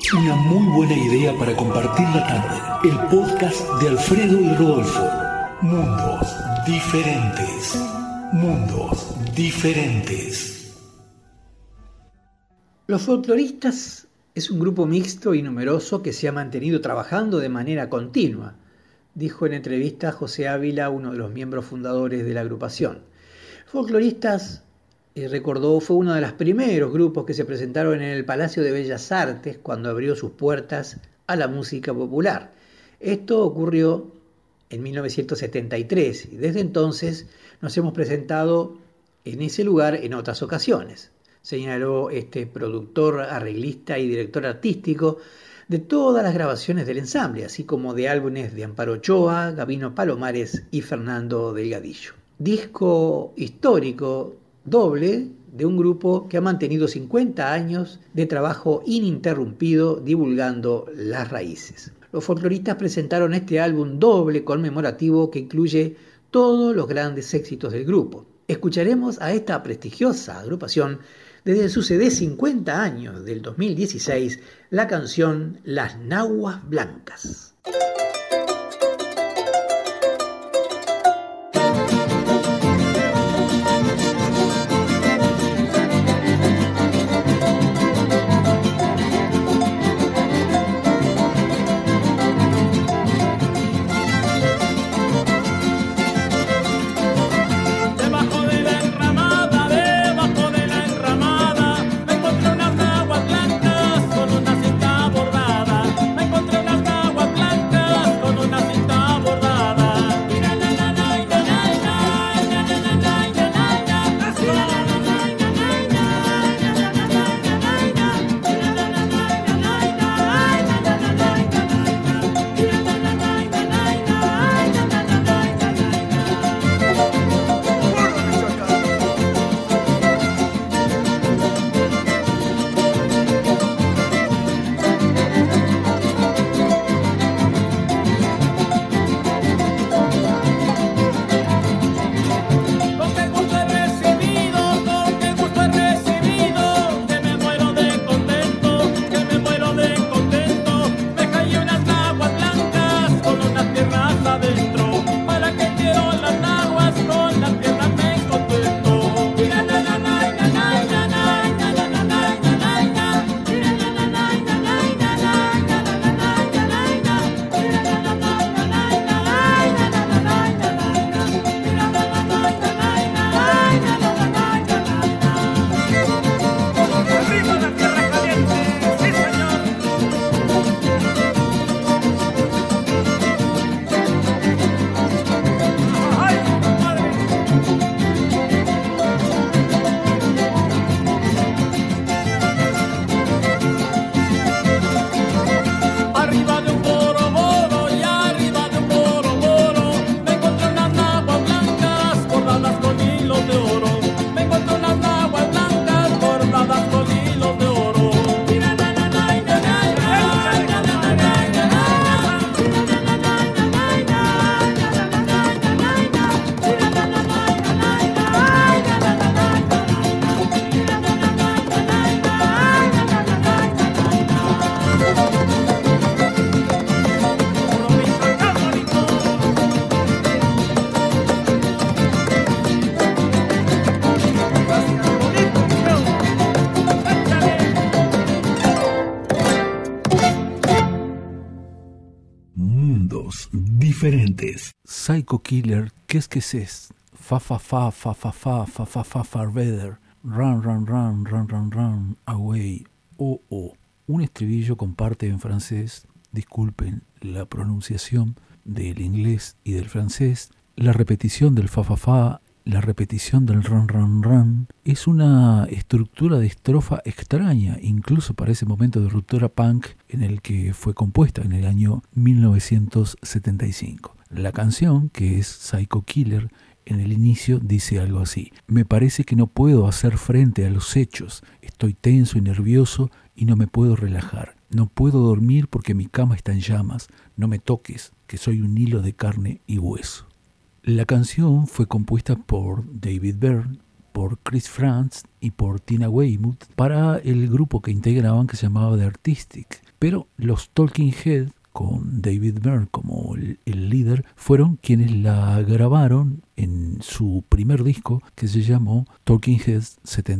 Una muy buena idea para compartir la tarde. El podcast de Alfredo y Rodolfo. Mundos diferentes. Mundos diferentes. Los folcloristas es un grupo mixto y numeroso que se ha mantenido trabajando de manera continua, dijo en entrevista José Ávila, uno de los miembros fundadores de la agrupación. Folcloristas, recordó, fue uno de los primeros grupos que se presentaron en el Palacio de Bellas Artes cuando abrió sus puertas a la música popular. Esto ocurrió en 1973 y desde entonces nos hemos presentado en ese lugar en otras ocasiones, señaló este productor, arreglista y director artístico de todas las grabaciones del ensamble, así como de álbumes de Amparo Ochoa, Gabino Palomares y Fernando Delgadillo. Disco histórico doble de un grupo que ha mantenido 50 años de trabajo ininterrumpido divulgando las raíces. Los folcloristas presentaron este álbum doble conmemorativo que incluye todos los grandes éxitos del grupo. Escucharemos a esta prestigiosa agrupación desde su CD 50 años del 2016, la canción Las Naguas Blancas. Diferentes. Psycho Killer, qu'est-ce que c'est? Fa fa fa fa fa fa fa fa fa farther. Run run run run run run away. Oh oh. Un estribillo con parte en francés. Disculpen la pronunciación del inglés y del francés. La repetición del fa fa fa, la repetición del run run run. Es una estructura de estrofa extraña, incluso para ese momento de ruptura punk en el que fue compuesta en el año 1975. La canción, que es Psycho Killer, en el inicio dice algo así: me parece que no puedo hacer frente a los hechos, estoy tenso y nervioso y no me puedo relajar, no puedo dormir porque mi cama está en llamas, no me toques, que soy un hilo de carne y hueso. La canción fue compuesta por David Byrne, por Chris Frantz y por Tina Weymouth para el grupo que integraban que se llamaba The Artistic. Pero los Talking Heads, con David Byrne como el líder, fueron quienes la grabaron en su primer disco que se llamó Talking Heads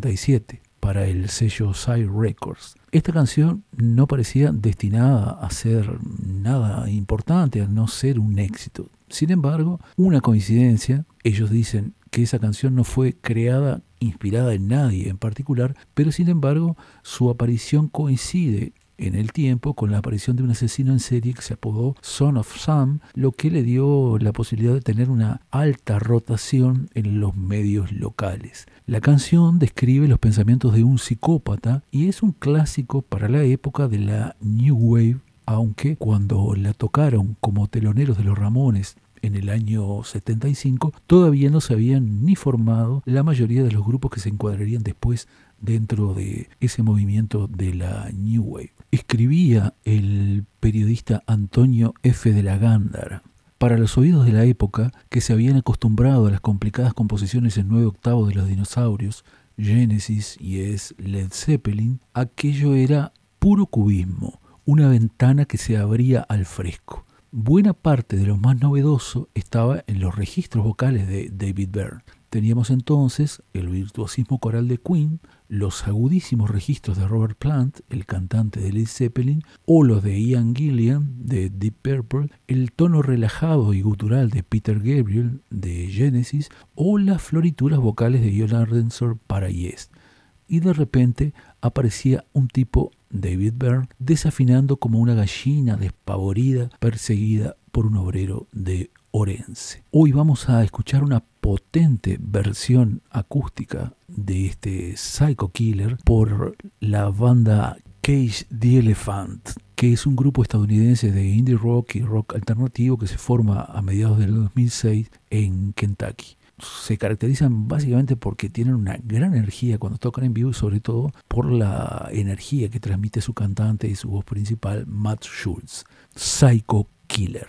77 para el sello Sire Records. Esta canción no parecía destinada a ser nada importante, a no ser un éxito. Sin embargo, una coincidencia, ellos dicen que esa canción no fue creada inspirada en nadie en particular, pero sin embargo su aparición coincide en el tiempo con la aparición de un asesino en serie que se apodó Son of Sam, lo que le dio la posibilidad de tener una alta rotación en los medios locales. La canción describe los pensamientos de un psicópata y es un clásico para la época de la New Wave, aunque cuando la tocaron como teloneros de los Ramones en el año 75, todavía no se habían ni formado la mayoría de los grupos que se encuadrarían después dentro de ese movimiento de la New Wave. Escribía el periodista Antonio F. de la Gándara. Para los oídos de la época, que se habían acostumbrado a las complicadas composiciones en 9/8 de los dinosaurios, Genesis y es Led Zeppelin, aquello era puro cubismo, una ventana que se abría al fresco. Buena parte de lo más novedoso estaba en los registros vocales de David Byrne. Teníamos entonces el virtuosismo coral de Queen, los agudísimos registros de Robert Plant, el cantante de Led Zeppelin, o los de Ian Gillan de Deep Purple, el tono relajado y gutural de Peter Gabriel de Genesis, o las florituras vocales de Jon Ardenson para Yes. Y de repente aparecía un tipo, David Byrne, desafinando como una gallina despavorida perseguida por un obrero de Orense. Hoy vamos a escuchar una potente versión acústica de este Psycho Killer por la banda Cage the Elephant, que es un grupo estadounidense de indie rock y rock alternativo que se forma a mediados del 2006 en Kentucky. Se caracterizan básicamente porque tienen una gran energía cuando tocan en vivo y sobre todo por la energía que transmite su cantante y su voz principal, Matt Schultz. Psycho Killer.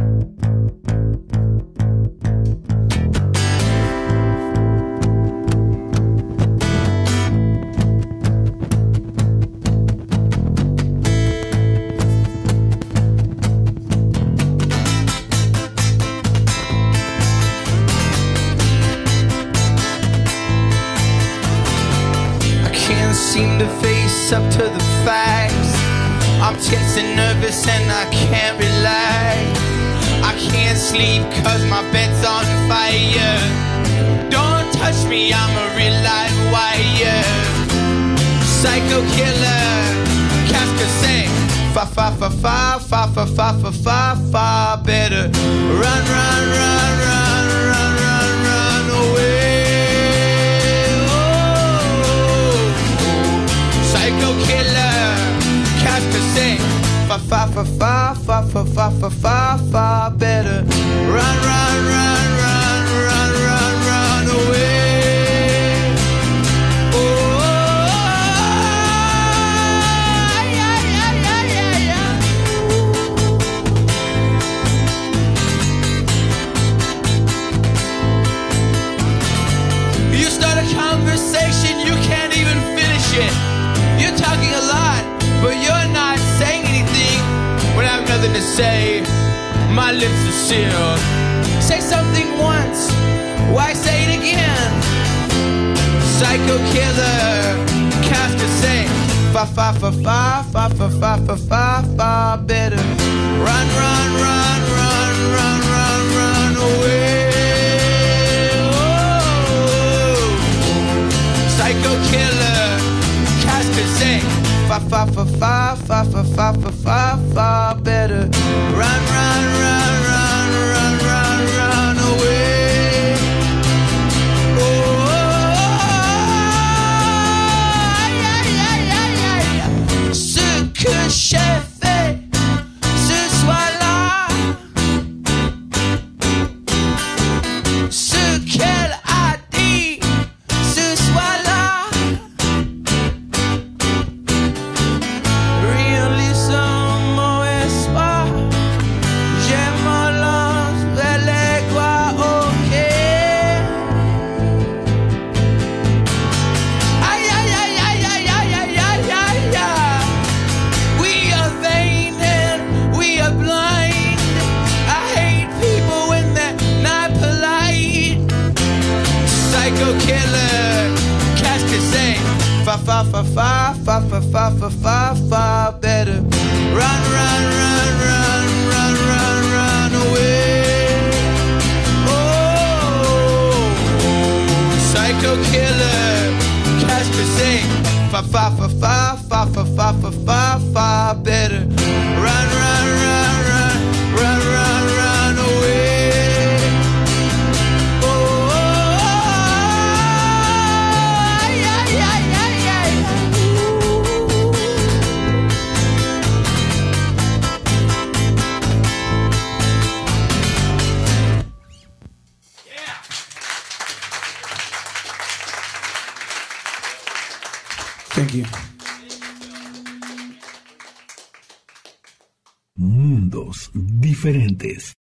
Seem to face up to the facts. I'm tense and nervous and I can't relax. I can't sleep cause my bed's on fire. Don't touch me, I'm a real live wire. Psycho killer, Casca say fa fa fa fa fa fa fa fa fa fa. Better run, run, run, run, run, run, run away. Psycho killer, Casca say fa fa fa fa fa fa fa fa fa fa. Better run, run, run, run, run, run, run away. Oh, yeah, yeah, yeah, yeah, yeah. You start a conversation, you can't even finish it. You're talking a lot, but you're not saying anything. When I have nothing to say, my lips are sealed. Say something once, why say it again? Psycho killer, Casca say fa fa fa fa fa fa fa fa fa fa. Better run, run, run, run, run, run, run away. Oh, psycho killer, Casca say fa fa fa fa fa fa fa fa fa fa. Better run, run, run, run, run, run, run away. Oh, yeah, yeah, yeah, yeah, yeah. Ce que j'ai fait ce soir-là, ce qu'elle a dit ce soir-là. Réalisons mon espoir, j'aime far, far, far, far, far, far, far better. Run, run, run, run, run, run, run away. Oh, psycho killer, Casper sing. Far, far, far, far, far, far, far, far, far, far better. Run, run, run, run, run, run, run away. Oh, yeah, yeah, yeah, yeah. Thank you. Mundos diferentes.